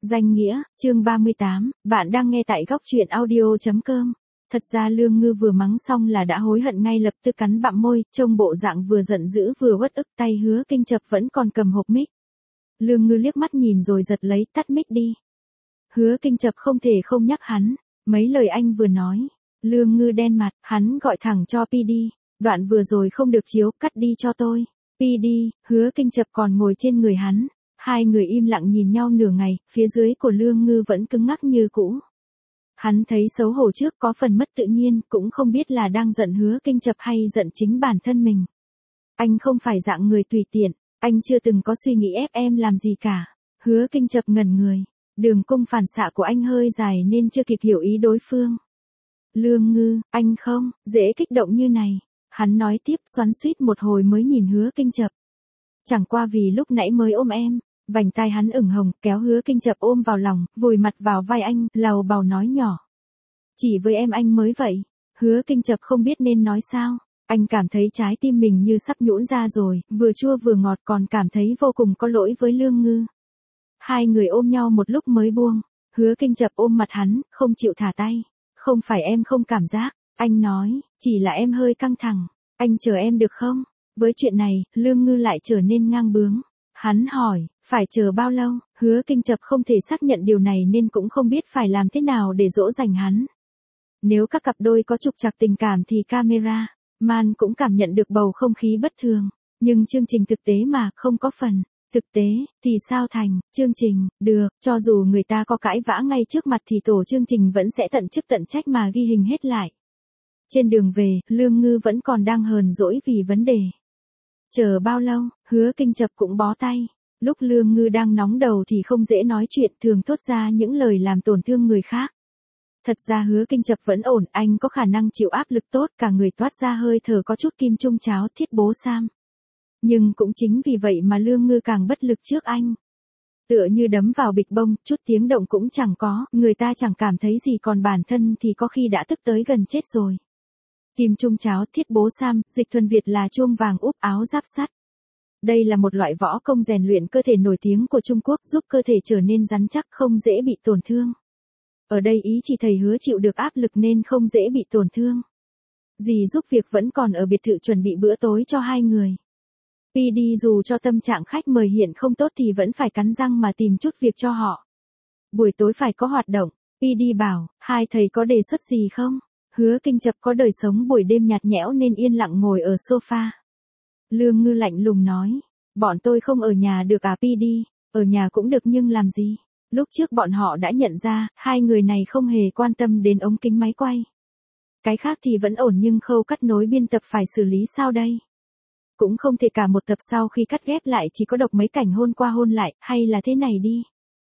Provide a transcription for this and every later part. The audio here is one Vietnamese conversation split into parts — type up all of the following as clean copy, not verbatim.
Danh nghĩa, chương 38, bạn đang nghe tại góc truyện audio.com. Thật ra Lương Ngư vừa mắng xong là đã hối hận ngay lập tức cắn bặm môi, trông bộ dạng vừa giận dữ vừa uất ức, tay Hứa Kinh Chập vẫn còn cầm hộp mic. Lương Ngư liếc mắt nhìn rồi giật lấy, tắt mic đi. Hứa Kinh Chập không thể không nhắc hắn, mấy lời anh vừa nói. Lương Ngư đen mặt, hắn gọi thẳng cho PD, đoạn vừa rồi không được chiếu, cắt đi cho tôi. PD, Hứa Kinh Chập còn ngồi trên người hắn. Hai người im lặng nhìn nhau nửa ngày, phía dưới của Lương Ngư vẫn cứng ngắc như cũ. Hắn thấy xấu hổ trước, có phần mất tự nhiên, cũng không biết là đang giận Hứa Kinh Chập hay giận chính bản thân mình. Anh không phải dạng người tùy tiện, anh chưa từng có suy nghĩ ép em làm gì cả. Hứa Kinh Chập ngẩn người, đường cung phản xạ của anh hơi dài nên chưa kịp hiểu ý đối phương. Lương Ngư, anh không, dễ kích động như này. Hắn nói tiếp, xoắn xuýt một hồi mới nhìn Hứa Kinh Chập. Chẳng qua vì lúc nãy mới ôm em. Vành tai hắn ửng hồng, kéo Hứa Kinh Chập ôm vào lòng, vùi mặt vào vai anh, lầu bầu nói nhỏ. Chỉ với em anh mới vậy. Hứa Kinh Chập không biết nên nói sao. Anh cảm thấy trái tim mình như sắp nhũn ra rồi, vừa chua vừa ngọt, còn cảm thấy vô cùng có lỗi với Lương Ngư. Hai người ôm nhau một lúc mới buông. Hứa Kinh Chập ôm mặt hắn, không chịu thả tay. Không phải em không cảm giác, anh nói, chỉ là em hơi căng thẳng. Anh chờ em được không? Với chuyện này, Lương Ngư lại trở nên ngang bướng. Hắn hỏi, phải chờ bao lâu? Hứa Kinh Chập không thể xác nhận điều này nên cũng không biết phải làm thế nào để dỗ dành hắn. Nếu các cặp đôi có trục trặc tình cảm thì camera man cũng cảm nhận được bầu không khí bất thường. Nhưng chương trình thực tế mà, không có phần thực tế, thì sao thành, chương trình, được, cho dù người ta có cãi vã ngay trước mặt thì tổ chương trình vẫn sẽ tận chức tận trách mà ghi hình hết lại. Trên đường về, Lương Ngư vẫn còn đang hờn dỗi vì vấn đề. Chờ bao lâu, Hứa Kinh Chập cũng bó tay. Lúc Lương Ngư đang nóng đầu thì không dễ nói chuyện, thường thốt ra những lời làm tổn thương người khác. Thật ra Hứa Kinh Chập vẫn ổn, anh có khả năng chịu áp lực tốt, cả người toát ra hơi thở có chút kim trung cháo thiết bố sam. Nhưng cũng chính vì vậy mà Lương Ngư càng bất lực trước anh. Tựa như đấm vào bịch bông, chút tiếng động cũng chẳng có, người ta chẳng cảm thấy gì, còn bản thân thì có khi đã tức tới gần chết rồi. Kim trung cháo, thiết bố sam, dịch thuần Việt là chuông vàng úp áo giáp sắt. Đây là một loại võ công rèn luyện cơ thể nổi tiếng của Trung Quốc, giúp cơ thể trở nên rắn chắc, không dễ bị tổn thương. Ở đây ý chỉ thầy Hứa chịu được áp lực nên không dễ bị tổn thương. Dì giúp việc vẫn còn ở biệt thự chuẩn bị bữa tối cho hai người. PD dù cho tâm trạng khách mời hiện không tốt thì vẫn phải cắn răng mà tìm chút việc cho họ. Buổi tối phải có hoạt động. PD bảo, hai thầy có đề xuất gì không? Hứa Kinh Chập có đời sống buổi đêm nhạt nhẽo nên yên lặng ngồi ở sofa. Lương Ngư lạnh lùng nói, bọn tôi không ở nhà được à PD, ở nhà cũng được nhưng làm gì? Lúc trước bọn họ đã nhận ra, hai người này không hề quan tâm đến ống kính máy quay. Cái khác thì vẫn ổn nhưng khâu cắt nối biên tập phải xử lý sao đây? Cũng không thể cả một tập sau khi cắt ghép lại chỉ có độc mấy cảnh hôn qua hôn lại, hay là thế này đi.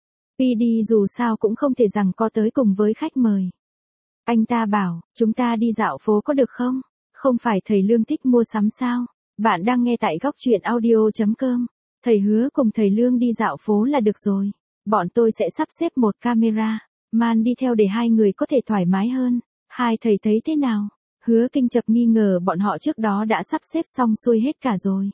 PD dù sao cũng không thể rằng co tới cùng với khách mời. Anh ta bảo, chúng ta đi dạo phố có được không? Không phải thầy Lương thích mua sắm sao? Bạn đang nghe tại góc truyện audio.com. Thầy Hứa cùng thầy Lương đi dạo phố là được rồi. Bọn tôi sẽ sắp xếp một camera man đi theo để hai người có thể thoải mái hơn. Hai thầy thấy thế nào? Hứa Kinh Chập nghi ngờ bọn họ trước đó đã sắp xếp xong xuôi hết cả rồi.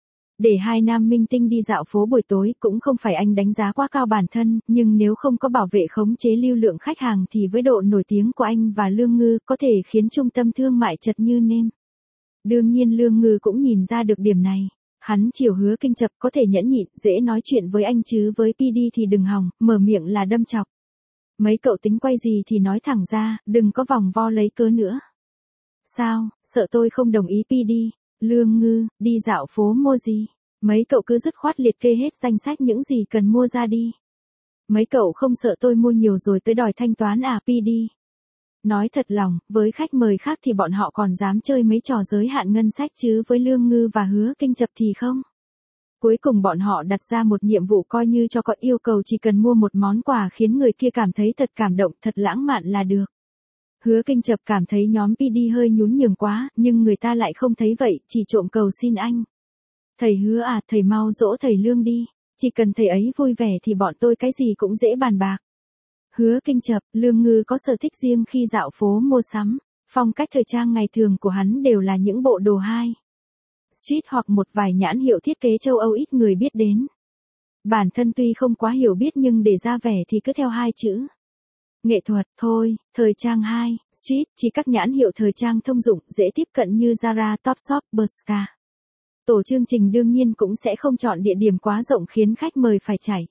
Để hai nam minh tinh đi dạo phố buổi tối cũng không phải anh đánh giá quá cao bản thân, nhưng nếu không có bảo vệ khống chế lưu lượng khách hàng thì với độ nổi tiếng của anh và Lương Ngư có thể khiến trung tâm thương mại chật như nêm. Đương nhiên Lương Ngư cũng nhìn ra được điểm này. Hắn chiều Hứa Kinh Chập có thể nhẫn nhịn, dễ nói chuyện với anh chứ với PD thì đừng hòng, mở miệng là đâm chọc. Mấy cậu tính quay gì thì nói thẳng ra, đừng có vòng vo lấy cớ nữa. Sao, sợ tôi không đồng ý PD? Lương Ngư, đi dạo phố mua gì? Mấy cậu cứ dứt khoát liệt kê hết danh sách những gì cần mua ra đi. Mấy cậu không sợ tôi mua nhiều rồi tới đòi thanh toán à PD? Nói thật lòng, với khách mời khác thì bọn họ còn dám chơi mấy trò giới hạn ngân sách chứ với Lương Ngư và Hứa Kinh Chập thì không. Cuối cùng bọn họ đặt ra một nhiệm vụ coi như cho có yêu cầu chỉ cần mua một món quà khiến người kia cảm thấy thật cảm động, thật lãng mạn là được. Hứa Kinh Chập cảm thấy nhóm PD hơi nhún nhường quá, nhưng người ta lại không thấy vậy, chỉ trộm cầu xin anh. Thầy Hứa à, thầy mau dỗ thầy Lương đi, chỉ cần thầy ấy vui vẻ thì bọn tôi cái gì cũng dễ bàn bạc. Hứa Kinh Chập, Lương Ngư có sở thích riêng khi dạo phố mua sắm, phong cách thời trang ngày thường của hắn đều là những bộ đồ high street hoặc một vài nhãn hiệu thiết kế châu Âu ít người biết đến. Bản thân tuy không quá hiểu biết nhưng để ra vẻ thì cứ theo hai chữ. Nghệ thuật, thôi, thời trang 2, street, chỉ các nhãn hiệu thời trang thông dụng, dễ tiếp cận như Zara, Topshop, Bershka. Tổ chương trình đương nhiên cũng sẽ không chọn địa điểm quá rộng khiến khách mời phải chảy.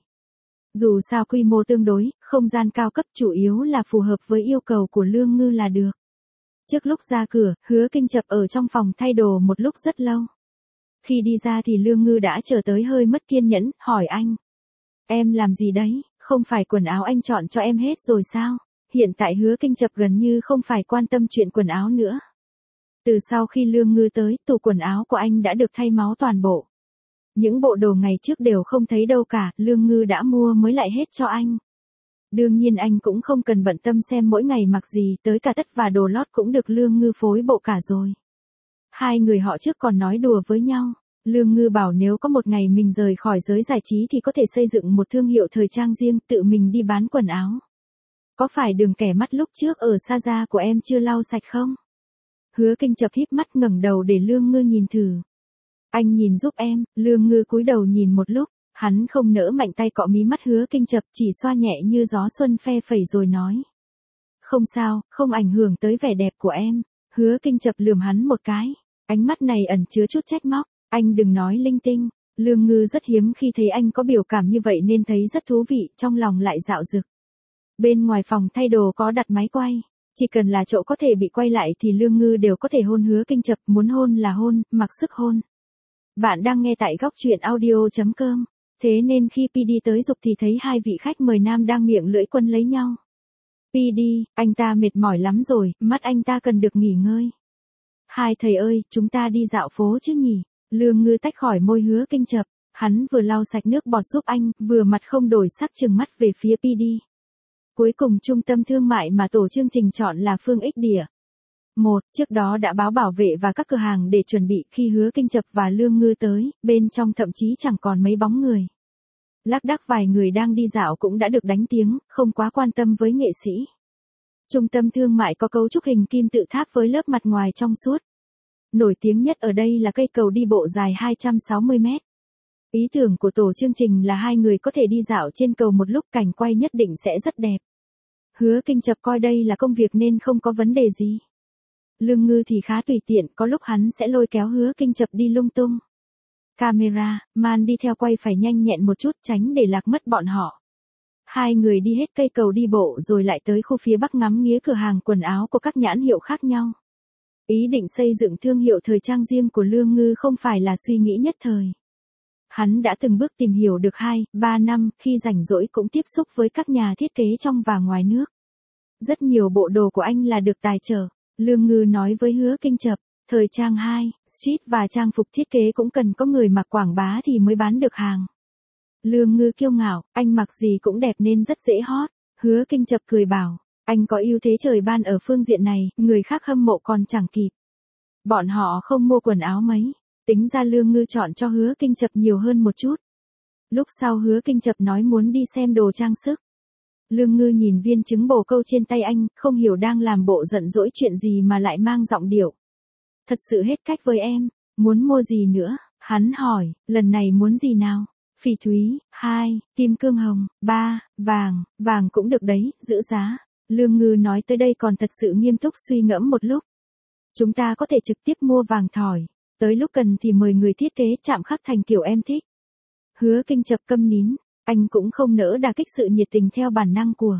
Dù sao quy mô tương đối, không gian cao cấp chủ yếu là phù hợp với yêu cầu của Lương Ngư là được. Trước lúc ra cửa, Hứa Kinh Chập ở trong phòng thay đồ một lúc rất lâu. Khi đi ra thì Lương Ngư đã chờ tới hơi mất kiên nhẫn, hỏi anh. Em làm gì đấy, không phải quần áo anh chọn cho em hết rồi sao? Hiện tại Hứa Kinh Chập gần như không phải quan tâm chuyện quần áo nữa. Từ sau khi Lương Ngư tới, tủ quần áo của anh đã được thay máu toàn bộ. Những bộ đồ ngày trước đều không thấy đâu cả, Lương Ngư đã mua mới lại hết cho anh. Đương nhiên anh cũng không cần bận tâm xem mỗi ngày mặc gì, tới cả tất và đồ lót cũng được Lương Ngư phối bộ cả rồi. Hai người họ trước còn nói đùa với nhau. Lương Ngư bảo nếu có một ngày mình rời khỏi giới giải trí thì có thể xây dựng một thương hiệu thời trang riêng, tự mình đi bán quần áo. Có phải đường kẻ mắt lúc trước ở Sa Da của em chưa lau sạch không? Hứa Kinh Chập híp mắt ngẩng đầu để Lương Ngư nhìn thử. Anh nhìn giúp em. Lương Ngư cúi đầu nhìn một lúc, hắn không nỡ mạnh tay cọ mí mắt Hứa Kinh Chập, chỉ xoa nhẹ như gió xuân phe phẩy rồi nói. Không sao, không ảnh hưởng tới vẻ đẹp của em. Hứa Kinh Chập lườm hắn một cái, ánh mắt này ẩn chứa chút trách móc. Anh đừng nói linh tinh. Lương Ngư rất hiếm khi thấy anh có biểu cảm như vậy nên thấy rất thú vị, trong lòng lại dạo dực. Bên ngoài phòng thay đồ có đặt máy quay. Chỉ cần là chỗ có thể bị quay lại thì Lương Ngư đều có thể hôn Hứa Kinh Chập, muốn hôn là hôn, mặc sức hôn. Bạn đang nghe tại góc truyện audio.com. Thế nên khi PD tới dục thì thấy hai vị khách mời nam đang miệng lưỡi quân lấy nhau. PD, anh ta mệt mỏi lắm rồi, mắt anh ta cần được nghỉ ngơi. Hai thầy ơi, chúng ta đi dạo phố chứ nhỉ? Lương Ngư tách khỏi môi Hứa Kinh Chập, hắn vừa lau sạch nước bọt giúp anh, vừa mặt không đổi sắc trừng mắt về phía PD. Cuối cùng trung tâm thương mại mà tổ chương trình chọn là Phương Ích Địa. Trước đó đã báo bảo vệ và các cửa hàng để chuẩn bị, khi Hứa Kinh Chập và Lương Ngư tới, bên trong thậm chí chẳng còn mấy bóng người. Lác đác vài người đang đi dạo cũng đã được đánh tiếng, không quá quan tâm với nghệ sĩ. Trung tâm thương mại có cấu trúc hình kim tự tháp với lớp mặt ngoài trong suốt. Nổi tiếng nhất ở đây là cây cầu đi bộ dài 260 mét. Ý tưởng của tổ chương trình là hai người có thể đi dạo trên cầu một lúc, cảnh quay nhất định sẽ rất đẹp. Hứa Kinh Chập coi đây là công việc nên không có vấn đề gì. Lương Ngư thì khá tùy tiện, có lúc hắn sẽ lôi kéo Hứa Kinh Chập đi lung tung. Camera, man đi theo quay phải nhanh nhẹn một chút tránh để lạc mất bọn họ. Hai người đi hết cây cầu đi bộ rồi lại tới khu phía bắc ngắm nghía cửa hàng quần áo của các nhãn hiệu khác nhau. Ý định xây dựng thương hiệu thời trang riêng của Lương Ngư không phải là suy nghĩ nhất thời. Hắn đã từng bước tìm hiểu được 2-3 năm, khi rảnh rỗi cũng tiếp xúc với các nhà thiết kế trong và ngoài nước. Rất nhiều bộ đồ của anh là được tài trợ. Lương Ngư nói với Hứa Kinh Chập, thời trang 2, street và trang phục thiết kế cũng cần có người mặc quảng bá thì mới bán được hàng. Lương Ngư kiêu ngạo, anh mặc gì cũng đẹp nên rất dễ hot. Hứa Kinh Chập cười bảo, anh có ưu thế trời ban ở phương diện này, người khác hâm mộ còn chẳng kịp. Bọn họ không mua quần áo mấy. Tính ra Lương Ngư chọn cho Hứa Kinh Chập nhiều hơn một chút. Lúc sau Hứa Kinh Chập nói muốn đi xem đồ trang sức. Lương Ngư nhìn viên trứng bồ câu trên tay anh, không hiểu đang làm bộ giận dỗi chuyện gì mà lại mang giọng điệu. Thật sự hết cách với em, muốn mua gì nữa? Hắn hỏi, lần này muốn gì nào? Phỉ thúy, 2, kim cương hồng, 3, vàng cũng được đấy, giữ giá. Lương Ngư nói tới đây còn thật sự nghiêm túc suy ngẫm một lúc. Chúng ta có thể trực tiếp mua vàng thỏi. Tới lúc cần thì mời người thiết kế chạm khắc thành kiểu em thích. Hứa Kinh Chập câm nín, anh cũng không nỡ đả kích sự nhiệt tình theo bản năng của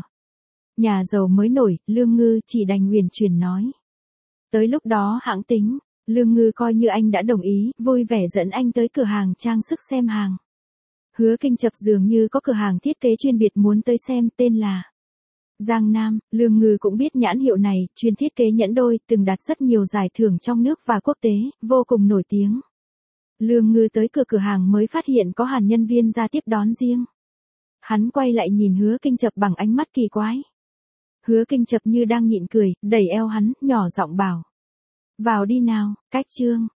nhà giàu mới nổi. Lương Ngư chỉ đành uyển chuyển nói. Tới lúc đó hãng tính. Lương Ngư coi như anh đã đồng ý, vui vẻ dẫn anh tới cửa hàng trang sức xem hàng. Hứa Kinh Chập dường như có cửa hàng thiết kế chuyên biệt muốn tới xem, tên là Giang Nam. Lương Ngư cũng biết nhãn hiệu này, chuyên thiết kế nhẫn đôi, từng đạt rất nhiều giải thưởng trong nước và quốc tế, vô cùng nổi tiếng. Lương Ngư tới cửa hàng mới phát hiện có hẳn nhân viên ra tiếp đón riêng. Hắn quay lại nhìn Hứa Kinh Chập bằng ánh mắt kỳ quái. Hứa Kinh Chập như đang nhịn cười, đẩy eo hắn, nhỏ giọng bảo. Vào đi nào, cách chương.